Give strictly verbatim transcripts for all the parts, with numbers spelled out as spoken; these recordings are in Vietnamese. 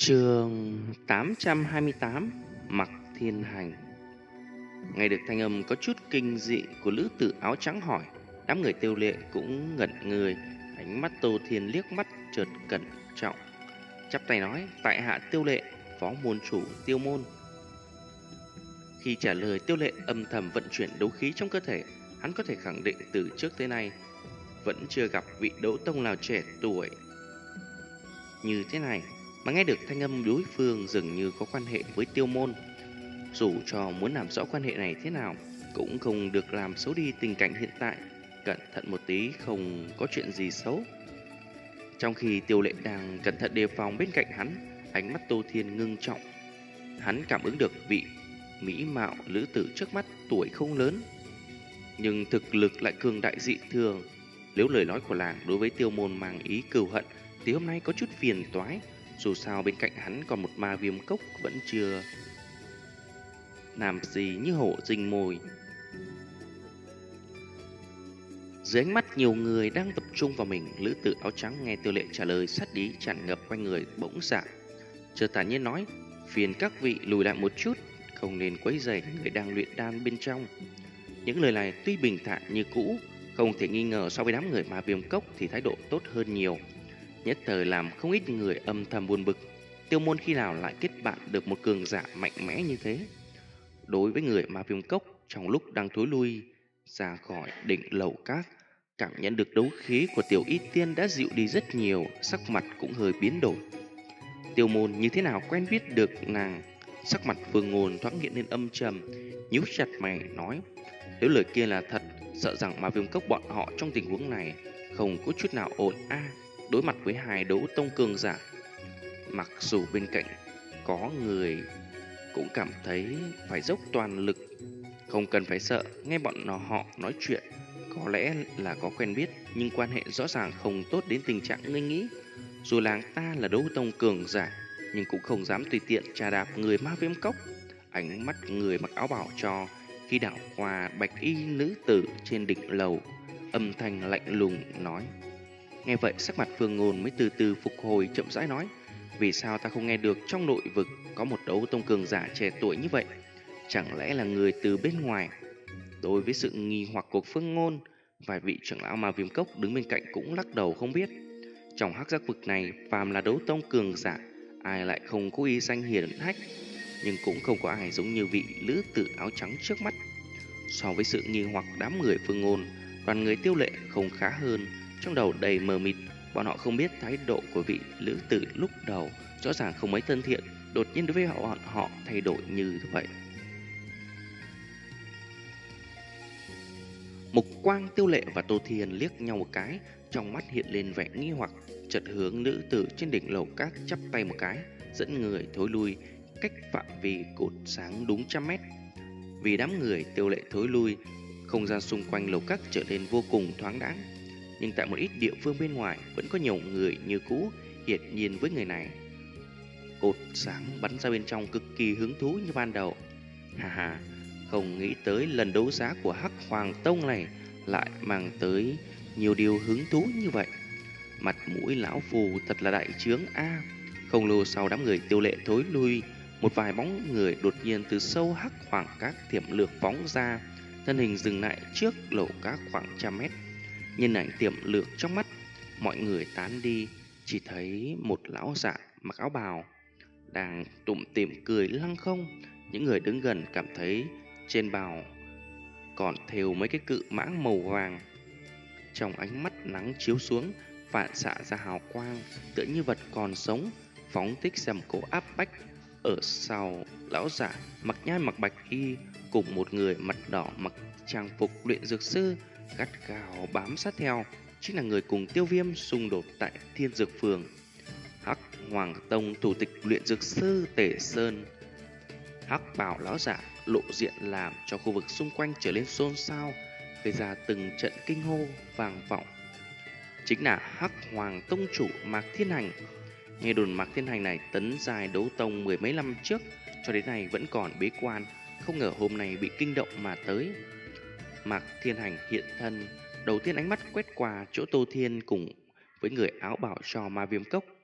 Chương tám trăm hai mươi tám. Mặc Thiên Hành. Nghe được thanh âm có chút kinh dị của lữ tử áo trắng hỏi, đám người Tiêu Lệ cũng ngẩn người. Ánh mắt Tô Thiên liếc mắt chợt cẩn trọng, chắp tay nói: tại hạ Tiêu Lệ, phó môn chủ Tiêu môn. Khi trả lời, Tiêu Lệ âm thầm vận chuyển đấu khí trong cơ thể. Hắn có thể khẳng định từ trước tới nay vẫn chưa gặp vị đấu tông nào trẻ tuổi như thế này, mà nghe được thanh âm đối phương dường như có quan hệ với Tiêu môn. Dù cho muốn làm rõ quan hệ này thế nào, cũng không được làm xấu đi tình cảnh hiện tại. Cẩn thận một tí, không có chuyện gì xấu. Trong khi Tiêu Lệ đang cẩn thận đề phòng, bên cạnh hắn, ánh mắt Tô Thiên ngưng trọng. Hắn cảm ứng được vị mỹ mạo lữ tử trước mắt tuổi không lớn, nhưng thực lực lại cường đại dị thường. Nếu lời nói của làng đối với Tiêu môn mang ý cừu hận thì hôm nay có chút phiền toái. Dù sao bên cạnh hắn còn một ma viêm cốc vẫn chưa làm gì như hổ rình mồi. Dưới ánh mắt nhiều người đang tập trung vào mình, lữ tử áo trắng nghe Tiêu Lệ trả lời, sát ý tràn ngập quanh người bỗng giảm, chợt thản nhiên nói: phiền các vị lùi lại một chút, không nên quấy rầy người đang luyện đan bên trong. Những lời này tuy bình thản như cũ, không thể nghi ngờ so với đám người ma viêm cốc thì thái độ tốt hơn nhiều. Nhất thời làm không ít người âm thầm buồn bực. Tiêu môn khi nào lại kết bạn được một cường giả mạnh mẽ như thế? Đối với người ma viêm cốc, trong lúc đang thối lui ra khỏi đỉnh lầu cát, cảm nhận được đấu khí của tiểu y tiên đã dịu đi rất nhiều, sắc mặt cũng hơi biến đổi. Tiêu môn như thế nào quen biết được nàng? Sắc mặt Phương Ngôn thoáng hiện lên âm trầm, nhíu chặt mày nói: nếu lời kia là thật, sợ rằng ma viêm cốc bọn họ trong tình huống này không có chút nào ổn a. À, đối mặt với hai đấu tông cường giả, mặc dù bên cạnh có người cũng cảm thấy phải dốc toàn lực. Không cần phải sợ, nghe bọn họ nói chuyện có lẽ là có quen biết, nhưng quan hệ rõ ràng không tốt đến tình trạng ngươi nghĩ. Dù làng ta là đấu tông cường giả, nhưng cũng không dám tùy tiện trà đạp người ma viêm cốc. Ánh mắt người mặc áo bảo cho khi đảo qua bạch y nữ tử trên đỉnh lầu, âm thanh lạnh lùng nói. Nghe vậy sắc mặt Phương Ngôn mới từ từ phục hồi, chậm rãi nói: vì sao ta không nghe được trong nội vực có một đấu tông cường giả trẻ tuổi như vậy? Chẳng lẽ là người từ bên ngoài? Đối với sự nghi hoặc của Phương Ngôn, vài vị trưởng lão ma viêm cốc đứng bên cạnh cũng lắc đầu không biết. Trong hắc giác vực này, phàm là đấu tông cường giả, ai lại không có uy danh hiển hách, nhưng cũng không có ai giống như vị lữ tử áo trắng trước mắt. So với sự nghi hoặc đám người Phương Ngôn, đoàn người Tiêu Lệ không khá hơn, trong đầu đầy mờ mịt. Bọn họ không biết thái độ của vị lữ tử lúc đầu rõ ràng không mấy thân thiện, đột nhiên đối với họ, bọn họ thay đổi như vậy. Mục quang Tiêu Lệ và Tô Thiên liếc nhau một cái, trong mắt hiện lên vẻ nghi hoặc, chợt hướng nữ tử trên đỉnh lầu cát chắp tay một cái, dẫn người thối lui cách phạm vi cột sáng đúng trăm mét. Vì đám người Tiêu Lệ thối lui, không gian xung quanh lầu cát trở nên vô cùng thoáng đãng. Nhưng tại một ít địa phương bên ngoài vẫn có nhiều người như cũ. Hiển nhiên với người này, cột sáng bắn ra bên trong cực kỳ hứng thú như ban đầu. Hà hà, không nghĩ tới lần đấu giá của Hắc Hoàng Tông này lại mang tới nhiều điều hứng thú như vậy. Mặt mũi lão phù thật là đại trướng a. À, không lâu sau đám người Tiêu Lệ thối lui, một vài bóng người đột nhiên từ sâu hắc hoàng cát tiềm lược phóng ra, thân hình dừng lại trước lầu cát khoảng trăm mét. Nhìn ảnh tiềm lược trong mắt mọi người tán đi, chỉ thấy một lão giả mặc áo bào đang tủm tỉm cười lăng không. Những người đứng gần cảm thấy trên bào còn thêu mấy cái cự mãng màu vàng. Trong ánh mắt nắng chiếu xuống, phản xạ ra hào quang, tựa như vật còn sống, phóng thích ra một cỗ áp bách. Ở sau lão giả mặc nhai mặc bạch y cùng một người mặt đỏ mặc trang phục luyện dược sư gắt gao bám sát theo, chính là người cùng Tiêu Viêm xung đột tại Thiên Dược Phường, Hắc Hoàng Tông thủ tịch luyện dược sư Tề Sơn. Hắc bào lão giả lộ diện làm cho khu vực xung quanh trở nên xôn xao, gây ra từng trận kinh hô vang vọng. Chính là Hắc Hoàng Tông chủ Mạc Thiên Hành. Nghe đồn Mạc Thiên Hành này tấn giai đấu tông mười mấy năm trước, cho đến nay vẫn còn bế quan, không ngờ hôm nay bị kinh động mà tới. Mạc Thiên Hành hiện thân, đầu tiên ánh mắt quét qua chỗ Tô Thiên cùng với người áo bảo cho ma viêm cốc.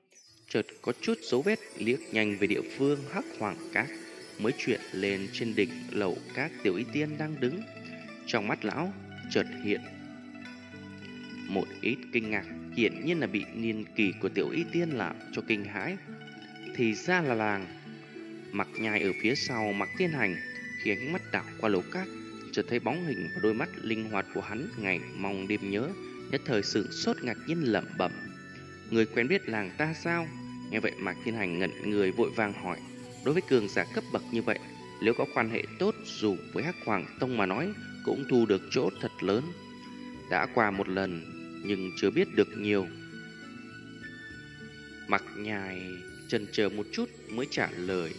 chợt có chút dấu vết, liếc nhanh về địa phương Hắc Hoàng Các, mới chuyển lên trên đỉnh lầu các Tiểu Y Tiên đang đứng. Trong mắt lão chợt hiện một ít kinh ngạc, hiển nhiên là bị niên kỳ của Tiểu Y Tiên làm cho kinh hãi. Thì ra là làng. Mặc Nhai ở phía sau Mặc Thiên Hành, khi ánh mắt đảo qua lầu các, chợt thấy bóng hình và đôi mắt linh hoạt của hắn ngày mong đêm nhớ, nhất thời sửng sốt ngạc nhiên lẩm bẩm: người quen biết làng ta sao? Nghe vậy Mạc Thiên Hành ngẩn người vội vàng hỏi. Đối với cường giả cấp bậc như vậy, nếu có quan hệ tốt dù với Hắc Hoàng Tông mà nói, cũng thu được chỗ thật lớn. Đã qua một lần nhưng chưa biết được nhiều. Mạc Nhai chần chờ một chút mới trả lời: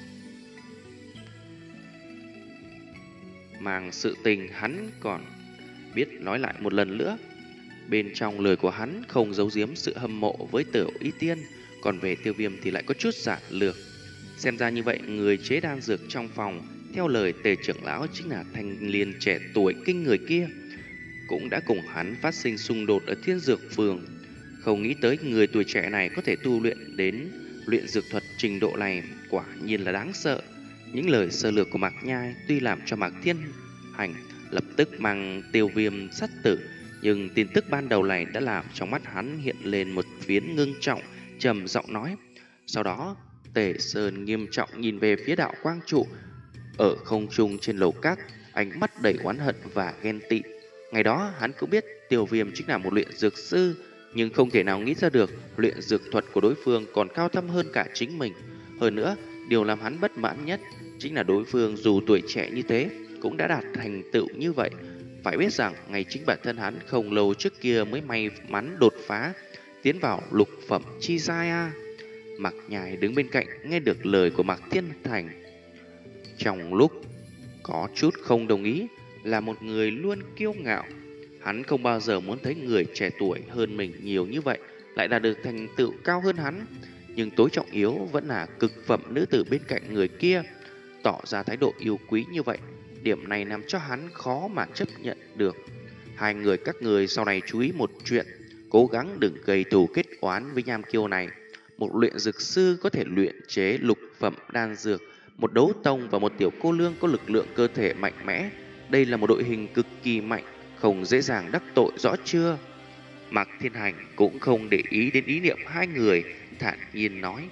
mang sự tình hắn còn biết nói lại một lần nữa. Bên trong lời của hắn không giấu giếm sự hâm mộ với Tiểu Y Tiên, còn về Tiêu Viêm thì lại có chút giản lược. Xem ra như vậy, người chế đan dược trong phòng, theo lời Tề trưởng lão, chính là thanh niên trẻ tuổi kinh người kia, cũng đã cùng hắn phát sinh xung đột ở Thiên Dược Phường. Không nghĩ tới người tuổi trẻ này có thể tu luyện đến luyện dược thuật trình độ này, quả nhiên là đáng sợ. Những lời sơ lược của Mạc Nhai tuy làm cho Mạc Thiên Hành lập tức mang Tiêu Viêm sát tử, nhưng tin tức ban đầu này đã làm trong mắt hắn hiện lên một phiến ngưng trọng, trầm giọng nói. Sau đó, Tề Sơn nghiêm trọng nhìn về phía đạo quang trụ ở không trung trên lầu các, ánh mắt đầy oán hận và ghen tị. Ngày đó hắn cũng biết Tiêu Viêm chính là một luyện dược sư, nhưng không thể nào nghĩ ra được luyện dược thuật của đối phương còn cao thâm hơn cả chính mình. Hơn nữa, điều làm hắn bất mãn nhất chính là đối phương dù tuổi trẻ như thế cũng đã đạt thành tựu như vậy. Phải biết rằng ngày chính bản thân hắn không lâu trước kia mới may mắn đột phá, tiến vào lục phẩm chi giai a. Mạc Nhai đứng bên cạnh nghe được lời của Mạc Thiên Thành, trong lúc có chút không đồng ý. Là một người luôn kiêu ngạo, hắn không bao giờ muốn thấy người trẻ tuổi hơn mình nhiều như vậy lại đạt được thành tựu cao hơn hắn. Nhưng tối trọng yếu vẫn là cực phẩm nữ tử bên cạnh người kia tỏ ra thái độ yêu quý như vậy. Điểm này làm cho hắn khó mà chấp nhận được. Hai người các người sau này chú ý một chuyện, cố gắng đừng gây thù kết oán với Nham Kiêu này. Một luyện dược sư có thể luyện chế lục phẩm đan dược, một đấu tông và một tiểu cô lương có lực lượng cơ thể mạnh mẽ. Đây là một đội hình cực kỳ mạnh, không dễ dàng đắc tội, rõ chưa? Mạc Thiên Hành cũng không để ý đến ý niệm hai người, thản nhiên nói.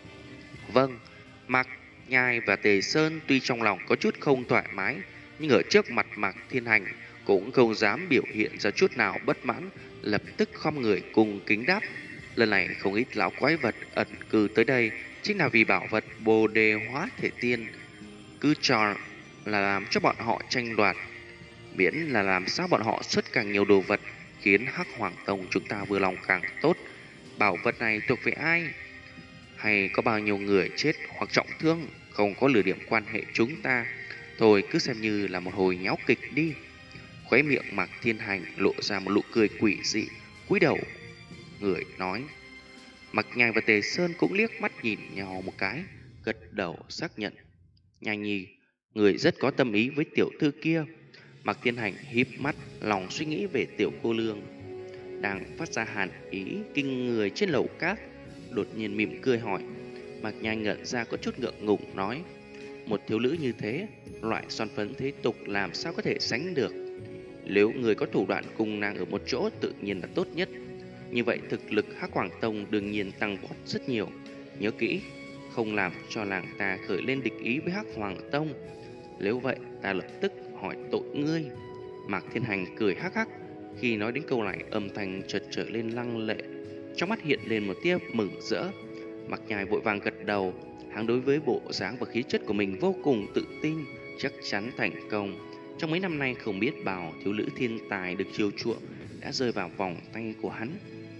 Vâng. Mạc Nhai và Tề Sơn tuy trong lòng có chút không thoải mái, nhưng ở trước mặt Mạc Thiên Hành cũng không dám biểu hiện ra chút nào bất mãn, lập tức khom người cùng kính đáp. Lần này không ít lão quái vật ẩn cư tới đây chính là vì bảo vật Bồ Đề Hóa Thể Tiên, cứ cho là làm cho bọn họ tranh đoạt, miễn là làm sao bọn họ xuất càng nhiều đồ vật, khiến Hắc Hoàng Tông chúng ta vừa lòng càng tốt. Bảo vật này thuộc về ai, hay có bao nhiêu người chết hoặc trọng thương, không có lừa điểm quan hệ chúng ta. Thôi cứ xem như là một hồi nháo kịch đi. Khóe miệng Mạc Thiên Hành lộ ra một nụ cười quỷ dị, cúi đầu người nói. Mạc Nhai và Tề Sơn cũng liếc mắt nhìn nhau một cái, gật đầu xác nhận. Nhai nhi, người rất có tâm ý với tiểu thư kia. Mạc Thiên Hành híp mắt, lòng suy nghĩ về tiểu cô lương đang phát ra hàn ý kinh người trên lầu cát, đột nhiên mỉm cười hỏi. Mạc Nhai ngẩn ra có chút ngượng ngùng nói. Một thiếu nữ như thế, loại son phấn thế tục làm sao có thể sánh được. Nếu người có thủ đoạn cùng nàng ở một chỗ tự nhiên là tốt nhất. Như vậy thực lực Hắc Hoàng Tông đương nhiên tăng vọt rất nhiều. Nhớ kỹ, không làm cho làng ta khởi lên địch ý với Hắc Hoàng Tông. Nếu vậy ta lập tức hỏi tội ngươi. Mạc Thiên Hành cười hắc hắc. Khi nói đến câu này, âm thanh chợt trở lên lăng lệ, trong mắt hiện lên một tia mừng rỡ. Mạc Nhai vội vàng gật đầu. Hắn đối với bộ dáng và khí chất của mình vô cùng tự tin, chắc chắn thành công. Trong mấy năm nay không biết bao thiếu nữ thiên tài được chiều chuộng đã rơi vào vòng tay của hắn.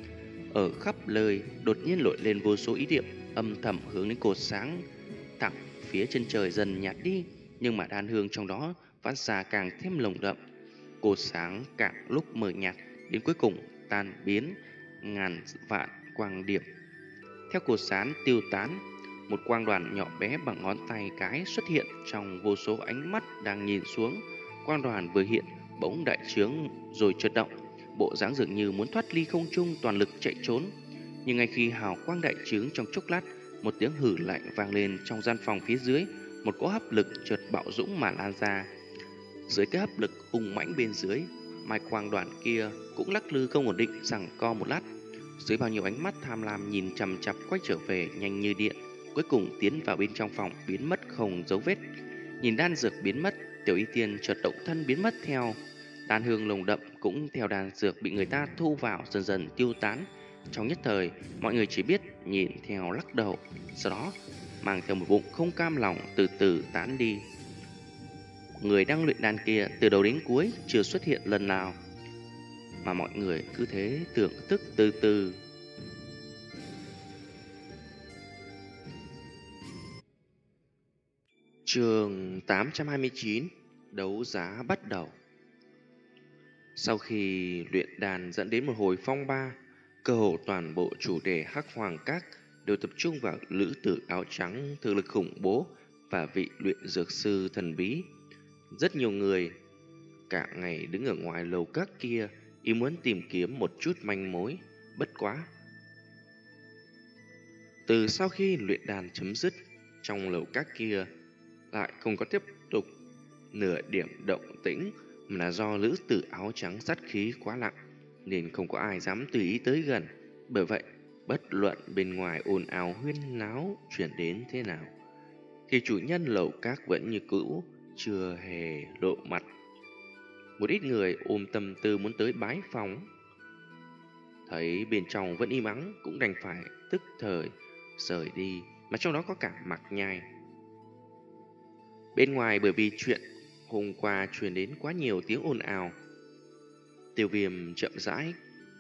Ở khắp nơi đột nhiên nổi lên vô số ý niệm âm thầm hướng đến cột sáng thẳng phía chân trời dần nhạt đi, nhưng mà đan hương trong đó phát ra càng thêm lồng đậm. Cột sáng càng lúc mờ nhạt, đến cuối cùng tan biến ngàn vạn quang điểm. Theo cột sáng tiêu tán, một quang đoàn nhỏ bé bằng ngón tay cái xuất hiện trong vô số ánh mắt đang nhìn xuống. Quang đoàn vừa hiện bỗng đại trướng rồi chợt động, bộ dáng dường như muốn thoát ly không trung toàn lực chạy trốn. Nhưng ngay khi hào quang đại trướng trong chốc lát, một tiếng hử lạnh vang lên trong gian phòng phía dưới, một cỗ hấp lực chợt bạo dũng mà lan ra. Dưới cái hấp lực hùng mãnh bên dưới, mai quang đoàn kia cũng lắc lư không ổn định, giằng co một lát. Dưới bao nhiêu ánh mắt tham lam nhìn chằm chằm quay trở về nhanh như điện, cuối cùng tiến vào bên trong phòng biến mất không dấu vết. Nhìn đan dược biến mất, Tiểu Y Tiên chợt động thân biến mất theo. Đan hương lồng đậm cũng theo đan dược bị người ta thu vào dần dần tiêu tán. Trong nhất thời, mọi người chỉ biết nhìn theo lắc đầu, sau đó mang theo một bụng không cam lòng từ từ tán đi. Người đang luyện đan kia từ đầu đến cuối chưa xuất hiện lần nào, mà mọi người cứ thế thưởng thức từ từ. Chương tám trăm hai mươi chín. Đấu giá bắt đầu. Sau khi luyện đàn dẫn đến một hồi phong ba, cơ hồ toàn bộ chủ đề Hắc Hoàng Các đều tập trung vào lữ tử áo trắng thực lực khủng bố và vị luyện dược sư thần bí. Rất nhiều người cả ngày đứng ở ngoài lầu các kia, ý muốn tìm kiếm một chút manh mối. Bất quá, từ sau khi luyện đàn chấm dứt, trong lầu các kia lại không có tiếp tục nửa điểm động tĩnh, mà là do lữ tử áo trắng sát khí quá nặng nên không có ai dám tùy ý tới gần. Bởi vậy, bất luận bên ngoài ồn ào huyên náo chuyển đến thế nào, thì chủ nhân lầu các vẫn như cũ chưa hề lộ mặt. Một ít người ôm tâm tư muốn tới bái phỏng, thấy bên trong vẫn im ắng cũng đành phải tức thời rời đi, mà trong đó có cả Mạc Nhai. Bên ngoài bởi vì chuyện hôm qua truyền đến quá nhiều tiếng ồn ào, Tiêu Viêm chậm rãi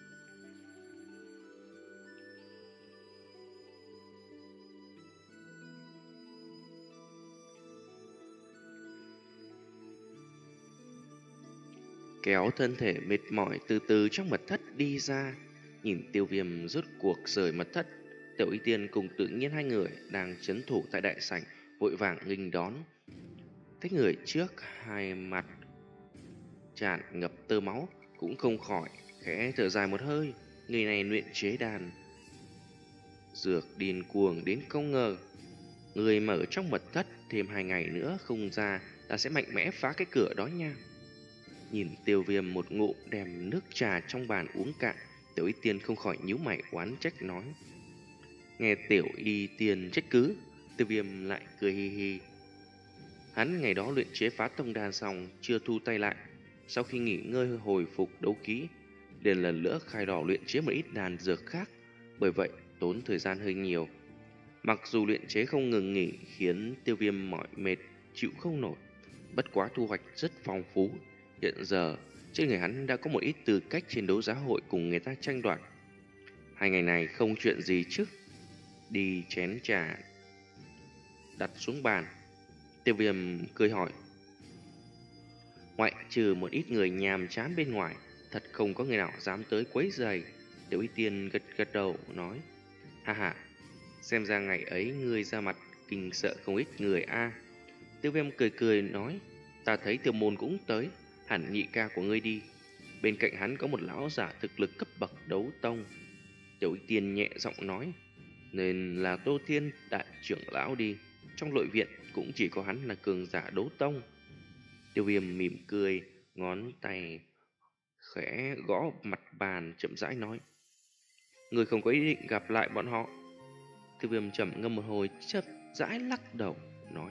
kéo thân thể mệt mỏi từ từ trong mật thất đi ra. Nhìn Tiêu Viêm rút cuộc rời mật thất, Tiểu Y Tiên cùng Tự Nhiên hai người đang trấn thủ tại đại sảnh vội vàng nghênh đón. Thấy người trước hai mặt tràn ngập tơ máu cũng không khỏi khẽ thở dài một hơi. Người này luyện chế đàn dược điên cuồng đến không ngờ, người mở trong mật thất thêm hai ngày nữa không ra ta sẽ mạnh mẽ phá cái cửa đó nha. Nhìn Tiêu Viêm một ngụm đem nước trà trong bàn uống cạn, Tiểu Y Tiên không khỏi nhíu mày oán trách nói. Nghe Tiểu Y Tiên trách cứ, Tiêu Viêm lại cười hi hi. Hắn ngày đó luyện chế phá tông đan xong chưa thu tay lại, sau khi nghỉ ngơi hồi phục đấu kỹ, liền lần nữa khai đỏ luyện chế một ít đan dược khác, bởi vậy tốn thời gian hơi nhiều. Mặc dù luyện chế không ngừng nghỉ khiến Tiêu Viêm mỏi mệt chịu không nổi, bất quá thu hoạch rất phong phú. Hiện giờ trên người hắn đã có một ít tư cách trên đấu giá hội cùng người ta tranh đoạt. Hai ngày này không chuyện gì chứ? Đi chén trà đặt xuống bàn, Tiêu Viêm cười hỏi. Ngoại trừ một ít người nhàm chán bên ngoài, thật không có người nào dám tới quấy rầy. Tiểu Y Tiên gật gật đầu nói. Ha ha, xem ra ngày ấy ngươi ra mặt kinh sợ không ít người a. Tiêu Viêm cười cười nói. Ta thấy Tiêu Môn cũng tới, hẳn nhị ca của ngươi đi. Bên cạnh hắn có một lão giả thực lực cấp bậc đấu tông. Tiểu Y Tiên nhẹ giọng nói. Nên là Tô Thiên đại trưởng lão đi, trong nội viện cũng chỉ có hắn là cường giả đấu tông. Tiêu Viêm mỉm cười, ngón tay khẽ gõ mặt bàn chậm rãi nói. Người không có ý định gặp lại bọn họ. Tiêu Viêm chậm ngâm một hồi chậm rãi lắc đầu nói.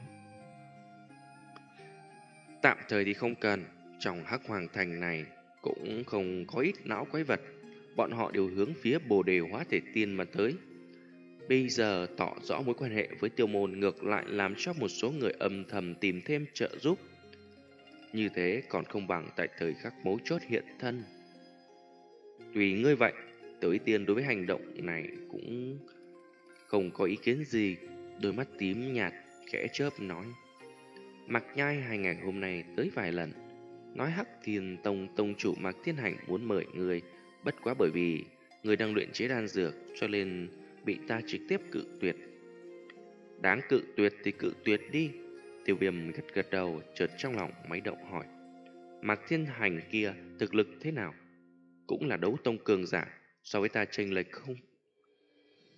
Tạm thời thì không cần, trong Hắc Hoàng Thành này cũng không có ít não quái vật, bọn họ đều hướng phía Bồ Đề Hóa Thể Tiên mà tới. Bây giờ tỏ rõ mối quan hệ với Tiêu Môn ngược lại làm cho một số người âm thầm tìm thêm trợ giúp. Như thế còn không bằng tại thời khắc mấu chốt hiện thân. Tùy ngươi vậy. Tiểu Y Tiên đối với hành động này cũng không có ý kiến gì. Đôi mắt tím nhạt khẽ chớp nói. Mạc Nhai hai ngày hôm nay tới vài lần, nói Hắc Thiên Tông tông chủ Mạc Thiên Hành muốn mời người, bất quá bởi vì người đang luyện chế đan dược cho nên bị ta trực tiếp cự tuyệt. Đáng cự tuyệt thì cự tuyệt đi. Tiêu Viêm gật gật đầu, chợt trong lòng máy động hỏi. Mạc Thiên Hành kia thực lực thế nào? Cũng là đấu tông cường giả, so với ta chênh lệch không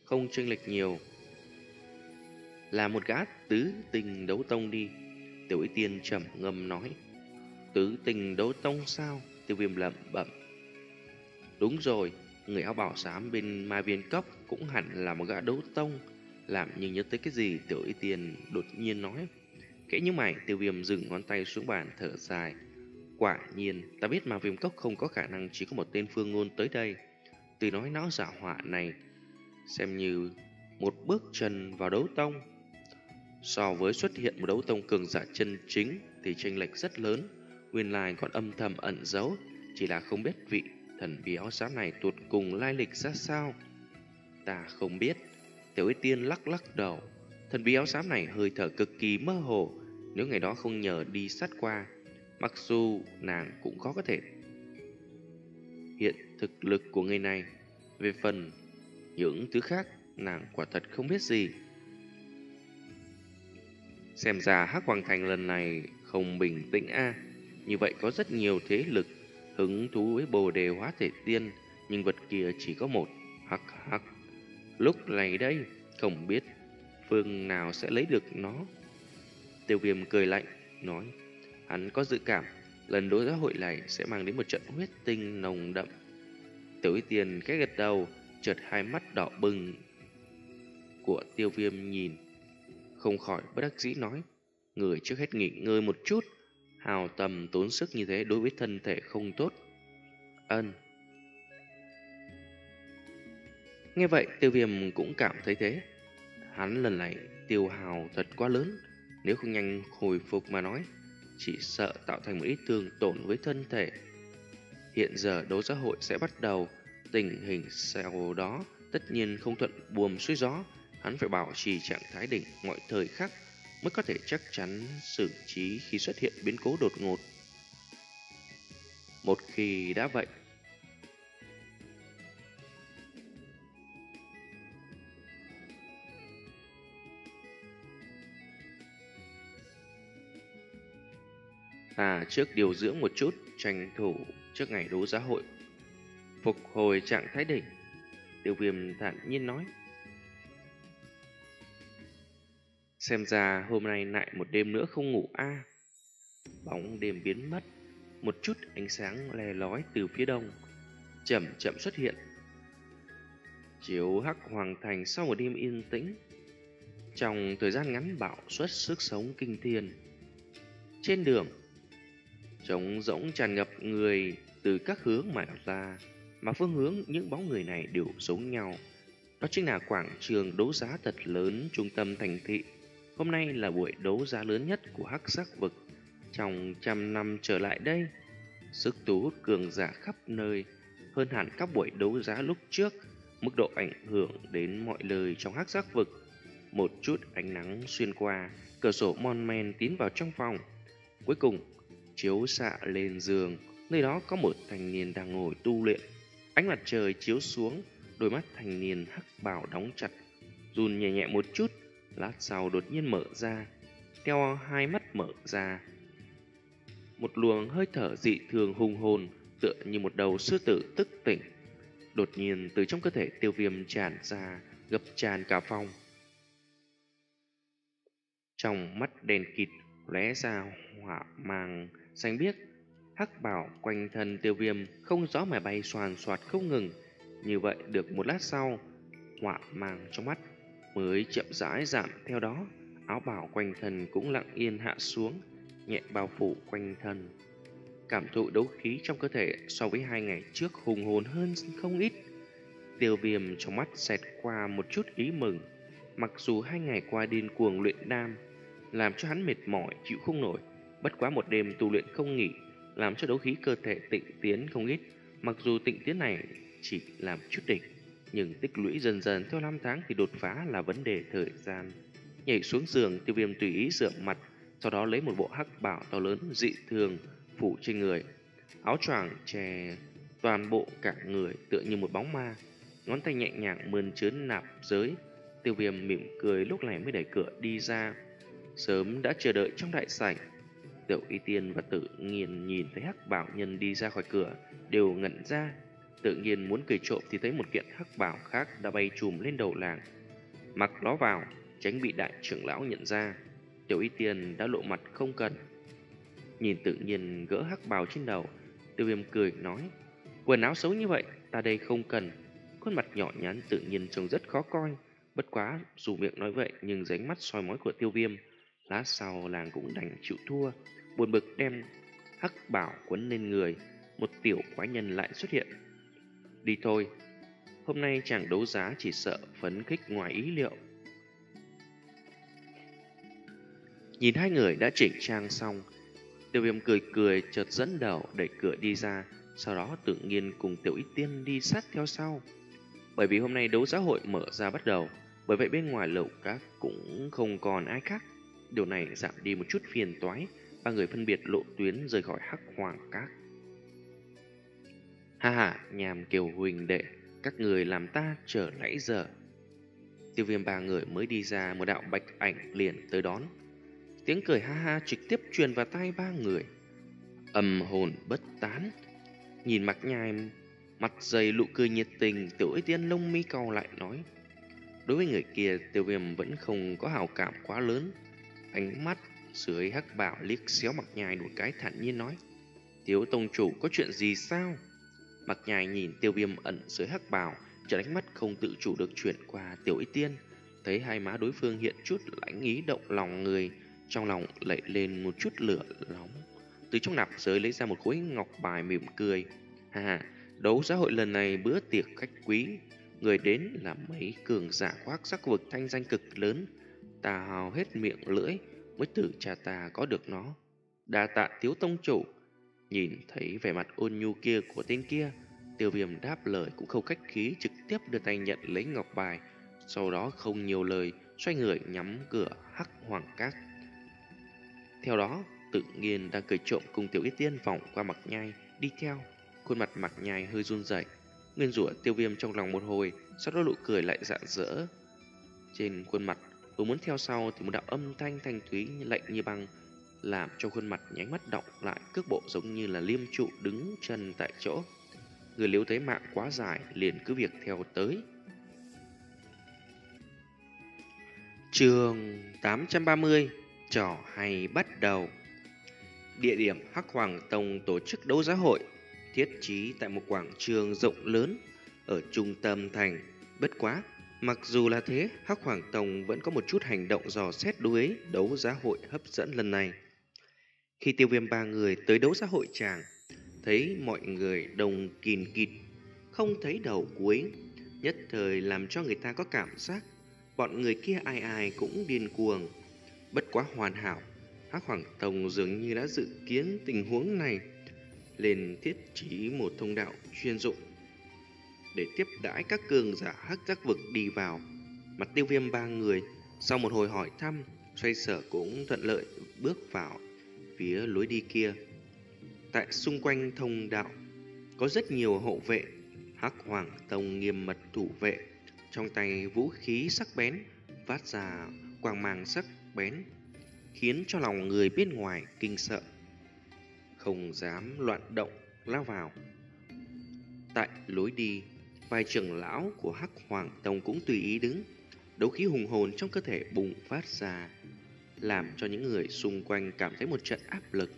không chênh lệch nhiều. Là một gã tứ tình đấu tông đi. Tiểu Y Tiên trầm ngâm nói. Tứ tình đấu tông sao? Tiêu Viêm lẩm bẩm. Đúng rồi, người áo bào xám bên Ma Viên Cốc cũng hẳn là một gã đấu tông. Làm như nhớ tới cái gì, Tiểu Y Tiên đột nhiên nói. Kẽ như mày, Tiêu Viêm dừng ngón tay xuống bàn thở dài. Quả nhiên, ta biết Ma Viêm Cốc không có khả năng chỉ có một tên Phương Ngôn tới đây. Từ nói não giả họa này xem như một bước chân vào đấu tông. So với xuất hiện một đấu tông cường giả chân chính thì chênh lệch rất lớn. Nguyên lai còn âm thầm ẩn giấu, chỉ là không biết vị thần bí áo xám này tuột cùng lai lịch ra sao. Ta không biết. Tiểu Y Tiên lắc lắc đầu. Thần bí áo xám này hơi thở cực kỳ mơ hồ. Nếu ngày đó không nhờ đi sát qua, mặc dù nàng cũng khó có thể hiện thực lực của người này. Về phần những thứ khác, nàng quả thật không biết gì. Xem ra Hắc Hoàng Thành lần này không bình tĩnh a. À. Như vậy có rất nhiều thế lực hứng thú với Bồ Đề Hóa Thể Tiên, nhưng vật kia chỉ có một. Hắc hắc. Lúc này đây, không biết phương nào sẽ lấy được nó. Tiêu Viêm cười lạnh, nói. Hắn có dự cảm, lần đối giáo hội này sẽ mang đến một trận huyết tinh nồng đậm. Tiểu Y Tiên khẽ gật đầu, chợt hai mắt đỏ bừng của Tiêu Viêm nhìn, không khỏi bất đắc dĩ nói. Người trước hết nghỉ ngơi một chút, hào tầm tốn sức như thế đối với thân thể không tốt. Ân. Nghe vậy Tiêu Viêm cũng cảm thấy thế. Hắn lần này tiêu hào thật quá lớn, nếu không nhanh hồi phục mà nói, chỉ sợ tạo thành một ít thương tổn với thân thể. Hiện giờ đấu giá hội sẽ bắt đầu, tình hình sau đó tất nhiên không thuận buồm xuôi gió. Hắn phải bảo trì trạng thái đỉnh mọi thời khắc mới có thể chắc chắn xử trí khi xuất hiện biến cố đột ngột. Một khi đã vậy, ta trước điều dưỡng một chút, tranh thủ trước ngày đấu giá hội phục hồi trạng thái đỉnh. Tiêu Viêm thản nhiên nói. Xem ra hôm nay lại một đêm nữa không ngủ a. À. Bóng đêm biến mất, một chút ánh sáng le lói từ phía đông chậm chậm xuất hiện, chiếu Hắc Hoàng Thành sau một đêm yên tĩnh. Trong thời gian ngắn bạo xuất sức sống kinh thiên. Trên đường trống rỗng tràn ngập người từ các hướng mà ra, mà phương hướng những bóng người này đều giống nhau. Đó chính là quảng trường đấu giá thật lớn trung tâm thành thị. Hôm nay là buổi đấu giá lớn nhất của Hắc Sắc Vực trong trăm năm trở lại đây. Sức thu hút cường giả khắp nơi, hơn hẳn các buổi đấu giá lúc trước. Mức độ ảnh hưởng đến mọi lời trong Hắc Sắc Vực. Một chút ánh nắng xuyên qua cửa sổ mon men tiến vào trong phòng, cuối cùng chiếu xạ lên giường. Nơi đó có một thanh niên đang ngồi tu luyện. Ánh mặt trời chiếu xuống, đôi mắt thanh niên hắc bào đóng chặt, run nhẹ nhẹ một chút, lát sau đột nhiên mở ra. Theo hai mắt mở ra, một luồng hơi thở dị thường hùng hồn, tựa như một đầu sư tử tức tỉnh, đột nhiên từ trong cơ thể Tiêu Viêm tràn ra, ngập tràn cả phòng. Trong mắt đèn kịt lóe ra hỏa mang xanh biếc, hắc bào quanh thân Tiêu Viêm không rõ mà bay xoàn xoạt không ngừng. Như vậy được một lát sau, hỏa mang trong mắt mới chậm rãi giảm theo đó. Áo bào quanh thân cũng lặng yên hạ xuống, nhẹ bao phủ quanh thân. Cảm thụ đấu khí trong cơ thể so với hai ngày trước hùng hồn hơn không ít. Tiêu Viêm trong mắt xẹt qua một chút ý mừng. Mặc dù hai ngày qua điên cuồng luyện đan làm cho hắn mệt mỏi chịu không nổi, bất quá một đêm tu luyện không nghỉ làm cho đấu khí cơ thể tịnh tiến không ít. Mặc dù tịnh tiến này chỉ làm chút đỉnh, nhưng tích lũy dần dần theo năm tháng thì đột phá là vấn đề thời gian. Nhảy xuống giường, Tiêu Viêm tùy ý rửa mặt, sau đó lấy một bộ hắc bào to lớn dị thường phủ trên người. Áo choàng che toàn bộ cả người tựa như một bóng ma, ngón tay nhẹ nhàng mơn trớn nạp giới. Tiêu Viêm mỉm cười lúc này mới đẩy cửa đi ra. Sớm đã chờ đợi trong đại sảnh, Tiểu Y Tiên và Tự Nghiền nhìn thấy hắc bảo nhân đi ra khỏi cửa đều ngẩn ra. Tự nhiên muốn cười trộm thì thấy một kiện hắc bào khác đã bay trùm lên đầu làng. Mặc nó vào, tránh bị đại trưởng lão nhận ra. Tiểu Y Tiên đã lộ mặt không cần. Nhìn Tự Nhiên gỡ hắc bào trên đầu, Tiêu Viêm cười nói: quần áo xấu như vậy, ta đây không cần. Khuôn mặt nhỏ nhắn Tự Nhiên trông rất khó coi. Bất quá, dù miệng nói vậy nhưng dưới ánh mắt soi mói của Tiêu Viêm, lát sau làng cũng đành chịu thua. Buồn bực đem hắc bào quấn lên người, một tiểu quái nhân lại xuất hiện. Đi thôi, hôm nay chàng đấu giá chỉ sợ phấn khích ngoài ý liệu. Nhìn hai người đã chỉnh trang xong, Tiêu Viêm cười cười chợt dẫn đầu đẩy cửa đi ra, sau đó Tự Nhiên cùng Tiểu Y Tiên đi sát theo sau. Bởi vì hôm nay đấu giá hội mở ra bắt đầu, bởi vậy bên ngoài lầu các cũng không còn ai khác. Điều này giảm đi một chút phiền toái, ba người phân biệt lộ tuyến rời khỏi Hắc Hoàng Các. Ha ha, Nhàm Kiều huỳnh đệ, các người làm ta chờ nãy giờ. Tiêu Viêm ba người mới đi ra, một đạo bạch ảnh liền tới đón. Tiếng cười ha ha trực tiếp truyền vào tai ba người. Âm hồn bất tán. Nhìn Mạc Nhai mặt dày nụ cười nhiệt tình, Tiểu Y Tiên lông mi cau lại nói: đối với người kia, Tiêu Viêm vẫn không có hảo cảm quá lớn. Ánh mắt dưới hắc bào liếc xéo Mạc Nhai một cái, thản nhiên nói: Tiếu tông chủ có chuyện gì sao? Mạc Nhai nhìn Tiêu Viêm ẩn dưới hắc bào, chợt ánh mắt không tự chủ được chuyển qua Tiểu Y Tiên, thấy hai má đối phương hiện chút lãnh ý động lòng người, trong lòng lẩy lên một chút lửa nóng. Từ trong nạp giới lấy ra một khối ngọc bài mỉm cười: ha ha, đấu giá hội lần này bữa tiệc khách quý, người đến là mấy cường giả khoác sắc vực thanh danh cực lớn, ta hào hết miệng lưỡi mới từ cha ta có được nó. Đa tạ Tiếu tông chủ. Nhìn thấy vẻ mặt ôn nhu kia của tên kia, Tiêu Viêm đáp lời cũng không khách khí, trực tiếp đưa tay nhận lấy ngọc bài, sau đó không nhiều lời xoay người nhắm cửa Hắc Hoàng Các. Theo đó, Tự Nhiên đang cười trộm cùng Tiểu Y Tiên vòng qua Mạc Nhai đi theo. Khuôn mặt Mạc Nhai hơi run rẩy, nguyên rủa Tiêu Viêm trong lòng một hồi, sau đó nụ cười lại rạng rỡ trên khuôn mặt. Vừa muốn theo sau thì một đạo âm thanh thanh thúy lạnh như băng làm cho khuôn mặt nháy mắt đọng lại, cước bộ giống như là liêm trụ đứng chân tại chỗ. Người nếu thấy mạng quá dài liền cứ việc theo tới. Chương tám trăm ba mươi, trò hay bắt đầu. Địa điểm Hắc Hoàng Tông tổ chức đấu giá hội, thiết trí tại một quảng trường rộng lớn ở trung tâm thành. Bất quá, mặc dù là thế, Hắc Hoàng Tông vẫn có một chút hành động dò xét đối với đấu giá hội hấp dẫn lần này. Khi Tiêu Viêm ba người tới đấu giá hội tràng, thấy mọi người đông kín kịt, không thấy đầu cuối, nhất thời làm cho người ta có cảm giác bọn người kia ai ai cũng điên cuồng. Bất quá hoàn hảo, Hắc Hoàng Tông dường như đã dự kiến tình huống này, lên thiết trí một thông đạo chuyên dụng để tiếp đãi các cường giả hắc giác vực đi vào. Mặt Tiêu Viêm ba người sau một hồi hỏi thăm, xoay sở cũng thuận lợi bước vào phía lối đi kia. Tại xung quanh thông đạo có rất nhiều hộ vệ. Hắc Hoàng Tông nghiêm mật thủ vệ, trong tay vũ khí sắc bén phát ra quang mang sắc bén, khiến cho lòng người bên ngoài kinh sợ, không dám loạn động lao vào. Tại lối đi, vài trưởng lão của Hắc Hoàng Tông cũng tùy ý đứng, đấu khí hùng hồn trong cơ thể bùng phát ra, làm cho những người xung quanh cảm thấy một trận áp lực.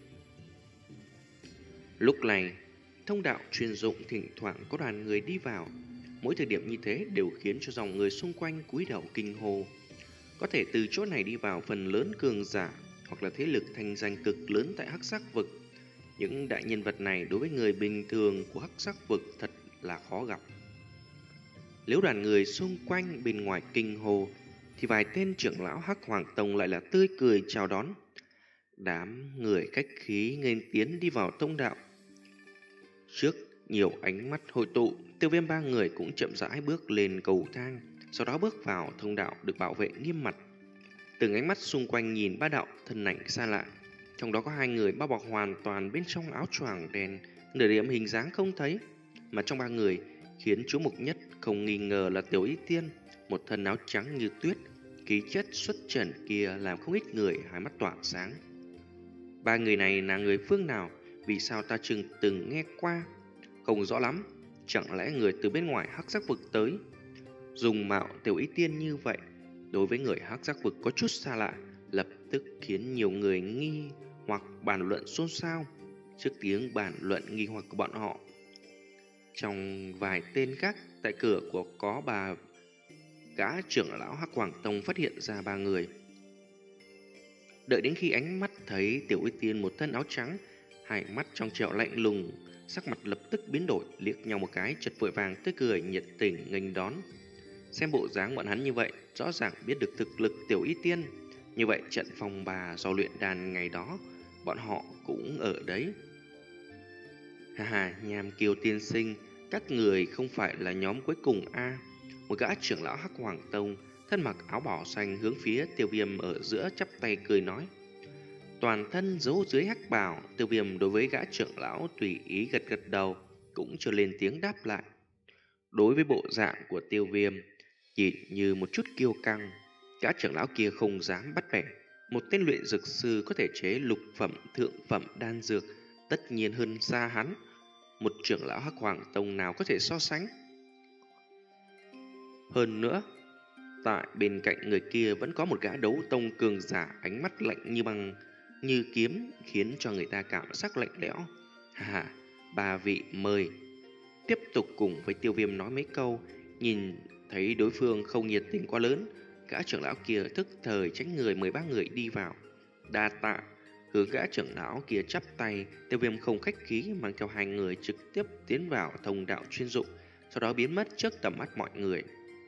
Lúc này, thông đạo chuyên dụng thỉnh thoảng có đoàn người đi vào. Mỗi thời điểm như thế đều khiến cho dòng người xung quanh cúi đầu kinh hô. Có thể từ chỗ này đi vào phần lớn cường giả hoặc là thế lực thành danh cực lớn tại Hắc Sắc Vực. Những đại nhân vật này đối với người bình thường của Hắc Sắc Vực thật là khó gặp. Nếu đoàn người xung quanh bên ngoài kinh hô thì vài tên trưởng lão Hắc Hoàng Tông lại là tươi cười chào đón. Đám người khách khí nghênh tiến đi vào thông đạo. Trước nhiều ánh mắt hội tụ, Tiêu Viêm ba người cũng chậm rãi bước lên cầu thang, sau đó bước vào thông đạo được bảo vệ nghiêm mật. Từng ánh mắt xung quanh nhìn ba đạo thân ảnh xa lạ, trong đó có hai người bao bọc hoàn toàn bên trong áo choàng đen, nửa điểm hình dáng không thấy. Mà trong ba người, khiến chú mục nhất không nghi ngờ là Tiểu Y Tiên, một thân áo trắng như tuyết, khí chất xuất trần kia làm không ít người hai mắt tỏa sáng. Ba người này là người phương nào? Vì sao ta chừng từng nghe qua? Không rõ lắm. Chẳng lẽ người từ bên ngoài hắc giác vực tới? Dùng mạo Tiểu Y Tiên như vậy, đối với người hắc giác vực có chút xa lạ, lập tức khiến nhiều người nghi hoặc bàn luận xôn xao. Trước tiếng bàn luận nghi hoặc của bọn họ, trong vài tên khác tại cửa của có bà gã trưởng lão Hắc Hoàng Tông phát hiện ra ba người. Đợi đến khi ánh mắt thấy Tiểu Y Tiên một thân áo trắng, hai mắt trong trẻo lạnh lùng, sắc mặt lập tức biến đổi, liếc nhau một cái, chợt vội vàng tươi cười nhiệt tình nghênh đón. Xem bộ dáng bọn hắn như vậy, rõ ràng biết được thực lực Tiểu Y Tiên. Như vậy trận phòng bà do luyện đàn ngày đó, bọn họ cũng ở đấy. Hà hà, Nham Kiều tiên sinh, các người không phải là nhóm cuối cùng a? À? Một gã trưởng lão Hắc Hoàng Tông, thân mặc áo bào xanh hướng phía Tiêu Viêm ở giữa chắp tay cười nói. Toàn thân giấu dưới hắc bào, Tiêu Viêm đối với gã trưởng lão tùy ý gật gật đầu, cũng chưa lên tiếng đáp lại. Đối với bộ dạng của Tiêu Viêm, nhìn như một chút kiêu căng, gã trưởng lão kia không dám bắt bẻ. Một tên luyện dược sư có thể chế lục phẩm, thượng phẩm đan dược, tất nhiên hơn xa hắn. Một trưởng lão Hắc Hoàng Tông nào có thể so sánh? Hơn nữa, tại bên cạnh người kia vẫn có một gã đấu tông cường giả, ánh mắt lạnh như băng, như kiếm, khiến cho người ta cảm giác lạnh lẽo. Hà, ba vị mời. Tiếp tục cùng với Tiêu Viêm nói mấy câu, nhìn thấy đối phương không nhiệt tình quá lớn, gã trưởng lão kia thức thời tránh người mời ba người đi vào. Đa tạ. Hướng gã trưởng lão kia chắp tay, Tiêu Viêm không khách khí mang theo hai người trực tiếp tiến vào thông đạo chuyên dụng, sau đó biến mất trước tầm mắt mọi người.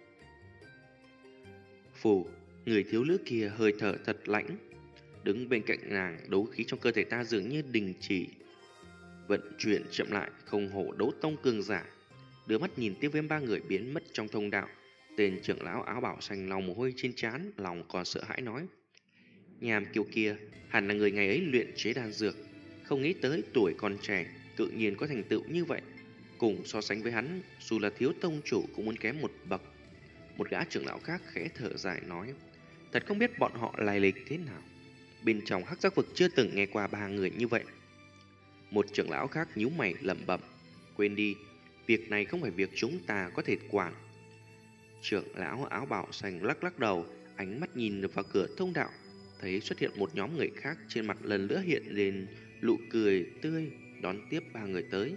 Phù, người thiếu nữ kia hơi thở thật lạnh. Đứng bên cạnh nàng, đấu khí trong cơ thể ta dường như đình chỉ, vận chuyển chậm lại, không hổ đấu tông cường giả. Đưa mắt nhìn Tiêu Viêm ba người biến mất trong thông đạo, tên trưởng lão áo bảo xanh lòng mồ hôi trên trán, lòng còn sợ hãi nói. Nham Kiều kia hẳn là người ngày ấy luyện chế đan dược, không nghĩ tới tuổi còn trẻ tự nhiên có thành tựu như vậy. Cùng so sánh với hắn, dù là thiếu tông chủ cũng muốn kém một bậc. Một gã trưởng lão khác khẽ thở dài nói, thật không biết bọn họ lai lịch thế nào. Bên trong hắc giác vực chưa từng nghe qua ba người như vậy. Một trưởng lão khác nhíu mày lẩm bẩm, quên đi, việc này không phải việc chúng ta có thể quản. Trưởng lão áo bào xanh lắc lắc đầu, ánh mắt nhìn vào cửa thông đạo, thấy xuất hiện một nhóm người khác, trên mặt lần nữa hiện lên nụ cười tươi, đón tiếp ba người tới.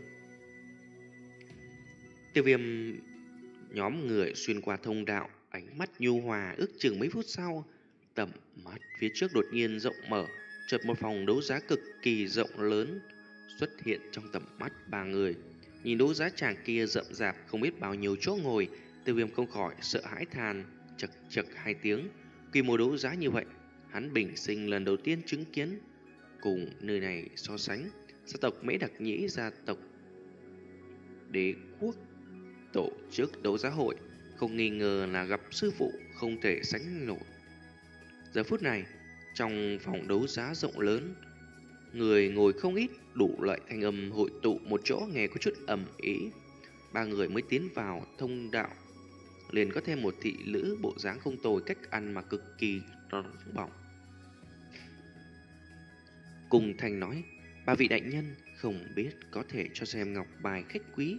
Tiêu Viêm nhóm người xuyên qua thông đạo, ánh mắt nhu hòa, ước chừng mấy phút sau, tầm mắt phía trước đột nhiên rộng mở, chợt một phòng đấu giá cực kỳ rộng lớn xuất hiện trong tầm mắt ba người. Nhìn đấu giá tràng kia rậm rạp không biết bao nhiêu chỗ ngồi, Tiêu Viêm không khỏi sợ hãi than, chật chật hai tiếng. Quy mô đấu giá như vậy, hắn bình sinh lần đầu tiên chứng kiến. Cùng nơi này so sánh, gia tộc Mễ Đặc Nhĩ gia tộc Đế Quốc tổ chức đấu giá hội, không nghi ngờ là gặp sư phụ không thể sánh nổi. Giờ phút này, trong phòng đấu giá rộng lớn, người ngồi không ít, đủ loại thanh âm hội tụ một chỗ nghe có chút ầm ĩ. Ba người mới tiến vào thông đạo, liền có thêm một thị nữ bộ dáng không tồi, cách ăn mà cực kỳ nóng bỏng. Cùng Thành nói, ba vị đại nhân không biết có thể cho xem ngọc bài khách quý.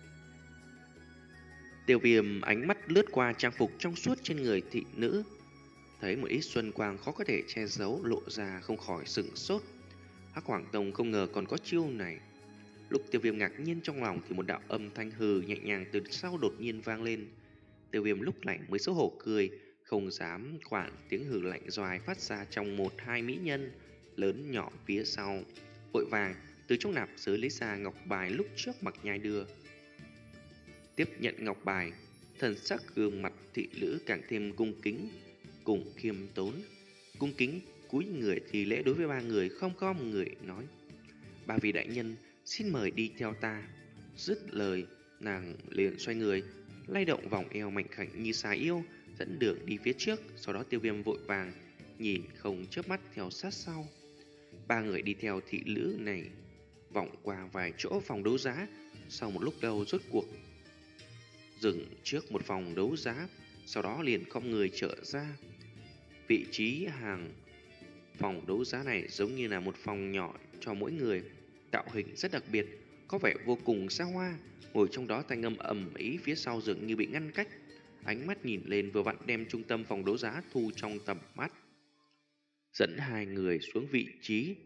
Tiêu Viêm ánh mắt lướt qua trang phục trong suốt trên người thị nữ, thấy một ít xuân quang khó có thể che giấu lộ ra, không khỏi sửng sốt. Hắc Hoàng Tông không ngờ còn có chiêu này. Lúc Tiêu Viêm ngạc nhiên trong lòng thì một đạo âm thanh hừ nhẹ nhàng từ sau đột nhiên vang lên. Tiêu Viêm lúc này mới xấu hổ cười, không dám quản tiếng hừ lạnh doài phát ra trong một hai mỹ nhân lớn nhỏ phía sau, vội vàng từ trong nạp giới lấy ra ngọc bài lúc trước Mặc Nhai đưa. Tiếp nhận ngọc bài, thần sắc gương mặt thị nữ càng thêm cung kính cùng khiêm tốn. Cung kính cúi người thì lễ đối với ba người, không có một người nói, ba vị đại nhân xin mời đi theo ta. Dứt lời, nàng liền xoay người, lay động vòng eo mạnh khảnh như xà yêu, dẫn đường đi phía trước. Sau đó Tiêu Viêm vội vàng nhìn không chớp mắt theo sát sau. Ba người đi theo thị nữ này vòng qua vài chỗ phòng đấu giá, sau một lúc lâu rốt cuộc dừng trước một phòng đấu giá, sau đó liền không người trở ra. Vị trí hàng phòng đấu giá này giống như là một phòng nhỏ cho mỗi người, tạo hình rất đặc biệt, có vẻ vô cùng xa hoa. Ngồi trong đó thanh âm ầm ĩ phía sau dường như bị ngăn cách. Ánh mắt nhìn lên vừa vặn đem trung tâm phòng đấu giá thu trong tầm mắt, dẫn hai người xuống vị trí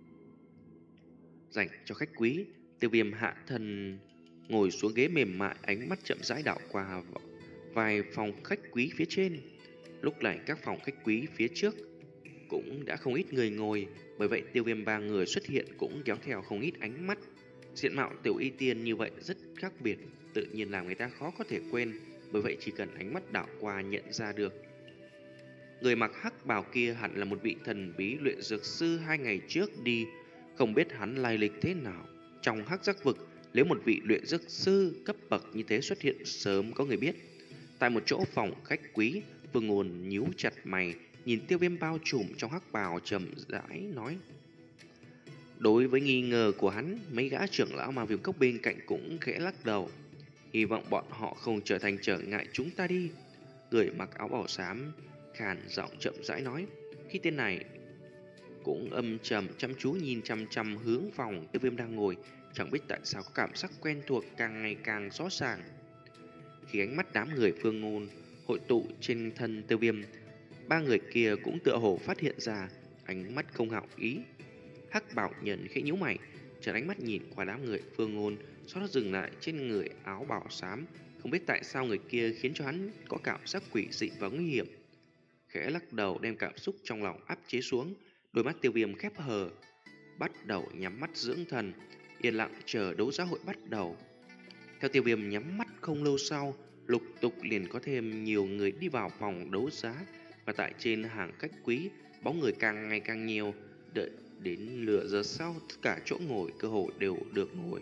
dành cho khách quý. Tiêu Viêm hạ thân ngồi xuống ghế mềm mại, ánh mắt chậm rãi đảo qua vài phòng khách quý phía trên. Lúc này các phòng khách quý phía trước cũng đã không ít người ngồi, bởi vậy Tiêu Viêm ba người xuất hiện cũng kéo theo không ít ánh mắt. Diện mạo Tiểu Y Tiên như vậy rất khác biệt, tự nhiên làm người ta khó có thể quên, bởi vậy chỉ cần ánh mắt đảo qua nhận ra được. Người mặc hắc bào kia hẳn là một vị thần bí luyện dược sư hai ngày trước đi, không biết hắn lai lịch thế nào. Trong hắc giác vực, nếu một vị luyện dược sư cấp bậc như thế xuất hiện sớm có người biết. Tại một chỗ phòng khách quý, Vương Ngôn nhíu chặt mày, nhìn Tiêu Viêm bao trùm trong hắc bào trầm rãi nói. Đối với nghi ngờ của hắn, mấy gã trưởng lão mà viêm cốc bên cạnh cũng khẽ lắc đầu. Hy vọng bọn họ không trở thành trở ngại chúng ta đi. Người mặc áo bảo xám khàn giọng chậm rãi nói. Khi tên này cũng âm trầm chăm chú nhìn chăm chăm hướng phòng Tiêu Viêm đang ngồi, chẳng biết tại sao có cảm giác quen thuộc càng ngày càng rõ ràng. Khi ánh mắt đám người Phương Ngôn hội tụ trên thân Tiêu Viêm, ba người kia cũng tựa hồ phát hiện ra ánh mắt không hảo ý. Hắc Bảo Nhân khẽ nhíu mày, chợt ánh mắt nhìn qua đám người Phương Ngôn, sau đó dừng lại trên người áo bảo xám. Không biết tại sao người kia khiến cho hắn có cảm giác quỷ dị và nguy hiểm. Khẽ lắc đầu đem cảm xúc trong lòng áp chế xuống, đôi mắt Tiêu Viêm khép hờ, bắt đầu nhắm mắt dưỡng thần, yên lặng chờ đấu giá hội bắt đầu. Theo Tiêu Viêm nhắm mắt không lâu sau, lục tục liền có thêm nhiều người đi vào phòng đấu giá, và tại trên hàng khách quý, bóng người càng ngày càng nhiều. Đợi đến nửa giờ sau, tất cả chỗ ngồi cơ hội đều được ngồi.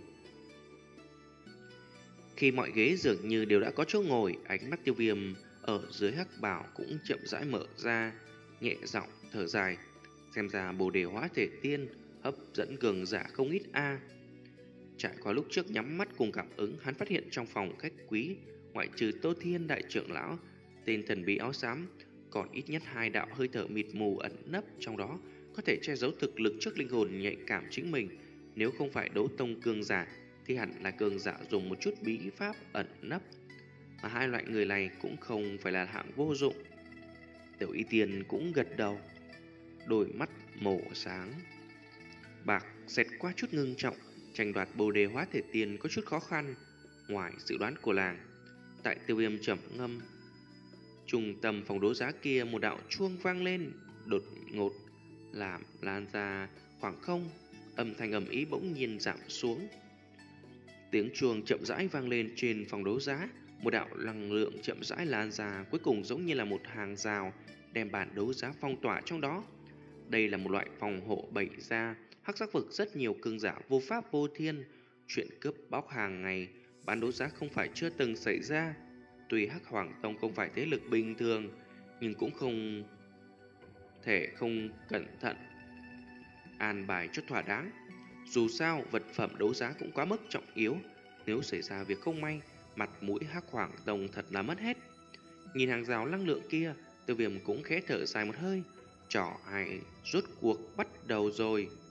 Khi mọi ghế dường như đều đã có chỗ ngồi, ánh mắt Tiêu Viêm ở dưới hắc bảo cũng chậm rãi mở ra, nhẹ giọng thở dài. Xem ra Bồ Đề Hóa Thể Tiên hấp dẫn cường giả không ít a. Trải qua lúc trước nhắm mắt cùng cảm ứng, hắn phát hiện trong phòng khách quý, ngoại trừ Tô Thiên đại trưởng lão, tên thần bí áo xám, còn ít nhất hai đạo hơi thở mịt mù ẩn nấp trong đó, có thể che giấu thực lực trước linh hồn nhạy cảm chính mình. Nếu không phải đấu tông cường giả thì hẳn là cường giả dùng một chút bí pháp ẩn nấp, mà hai loại người này cũng không phải là hạng vô dụng. Tiểu Y Tiên cũng gật đầu, đôi mắt màu sáng bạc xẹt qua chút ngưng trọng. Tranh đoạt Bồ Đề Hóa Thể Tiên có chút khó khăn ngoài dự đoán của làng. Tại Tiêu Viêm trầm ngâm, trung tâm phòng đấu giá kia một đạo chuông vang lên đột ngột, làm lan ra khoảng không. Âm thanh ầm ĩ bỗng nhiên giảm xuống. Tiếng chuông chậm rãi vang lên trên phòng đấu giá, một đạo năng lượng chậm rãi lan ra, cuối cùng giống như là một hàng rào đem bản đấu giá phong tỏa trong đó. Đây là một loại phòng hộ bày ra, hắc giác vực rất nhiều cường giả vô pháp vô thiên, chuyện cướp bóc hàng ngày bán đấu giá không phải chưa từng xảy ra. Tuy Hắc Hoàng Tông không phải thế lực bình thường, nhưng cũng không thể không cẩn thận an bài cho thỏa đáng. Dù sao vật phẩm đấu giá cũng quá mức trọng yếu, nếu xảy ra việc không may, mặt mũi Hắc Hoàng Tông thật là mất hết. Nhìn hàng rào năng lượng kia, Tiêu Viêm cũng khẽ thở dài một hơi. Trò hay rốt cuộc bắt đầu rồi.